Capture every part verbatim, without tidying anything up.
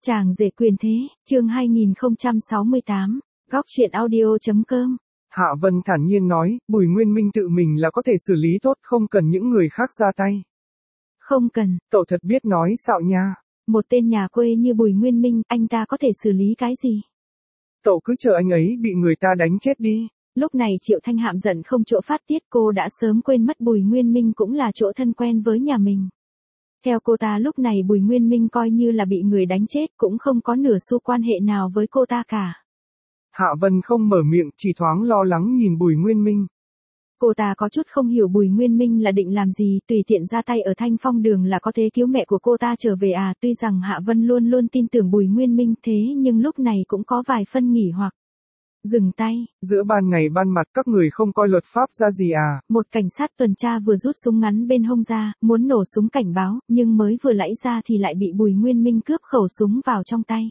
Chàng rể quyền thế, chương hai nghìn không trăm sáu mươi tám, góc truyện audio.com. Hạ Vân thản nhiên nói, Bùi Nguyên Minh tự mình là có thể xử lý tốt, không cần những người khác ra tay. Không cần. Cậu thật biết nói xạo nha. Một tên nhà quê như Bùi Nguyên Minh, anh ta có thể xử lý cái gì? Cậu cứ chờ anh ấy bị người ta đánh chết đi. Lúc này Triệu Thanh Hạm giận không chỗ phát tiết, cô đã sớm quên mất Bùi Nguyên Minh cũng là chỗ thân quen với nhà mình. Theo cô ta lúc này Bùi Nguyên Minh coi như là bị người đánh chết cũng không có nửa xu quan hệ nào với cô ta cả. Hạ Vân không mở miệng, chỉ thoáng lo lắng nhìn Bùi Nguyên Minh. Cô ta có chút không hiểu Bùi Nguyên Minh là định làm gì, tùy tiện ra tay ở Thanh Phong Đường là có thể cứu mẹ của cô ta trở về à. Tuy rằng Hạ Vân luôn luôn tin tưởng Bùi Nguyên Minh thế nhưng lúc này cũng có vài phân nghỉ hoặc. Dừng tay. Giữa ban ngày ban mặt các người không coi luật pháp ra gì à? Một cảnh sát tuần tra vừa rút súng ngắn bên hông ra, muốn nổ súng cảnh báo, nhưng mới vừa lẫy ra thì lại bị Bùi Nguyên Minh cướp khẩu súng vào trong tay.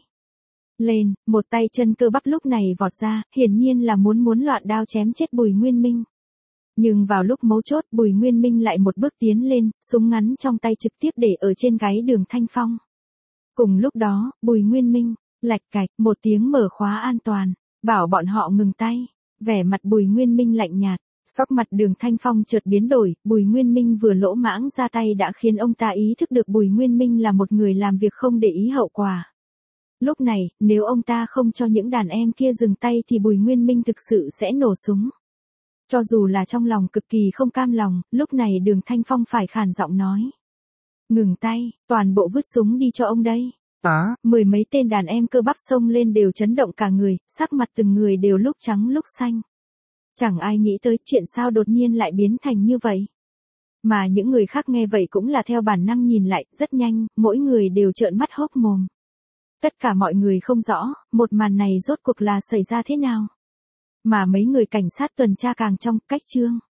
Lên, một tay chân cơ bắp lúc này vọt ra, hiển nhiên là muốn muốn loạn đao chém chết Bùi Nguyên Minh. Nhưng vào lúc mấu chốt Bùi Nguyên Minh lại một bước tiến lên, súng ngắn trong tay trực tiếp để ở trên gáy Đường Thanh Phong. Cùng lúc đó, Bùi Nguyên Minh, lạch cạch, một tiếng mở khóa an toàn, bảo bọn họ ngừng tay. Vẻ mặt Bùi Nguyên Minh lạnh nhạt, sắc mặt Đường Thanh Phong chợt biến đổi, Bùi Nguyên Minh vừa lỗ mãng ra tay đã khiến ông ta ý thức được Bùi Nguyên Minh là một người làm việc không để ý hậu quả. Lúc này, nếu ông ta không cho những đàn em kia dừng tay thì Bùi Nguyên Minh thực sự sẽ nổ súng. Cho dù là trong lòng cực kỳ không cam lòng, lúc này Đường Thanh Phong phải khàn giọng nói. Ngừng tay, toàn bộ vứt súng đi cho ông đây. Á, mười mấy tên đàn em cơ bắp xông lên đều chấn động cả người, sắc mặt từng người đều lúc trắng lúc xanh. Chẳng ai nghĩ tới chuyện sao đột nhiên lại biến thành như vậy. Mà những người khác nghe vậy cũng là theo bản năng nhìn lại, rất nhanh, mỗi người đều trợn mắt hốc mồm. Tất cả mọi người không rõ, một màn này rốt cuộc là xảy ra thế nào. Mà mấy người cảnh sát tuần tra càng trong cách trương.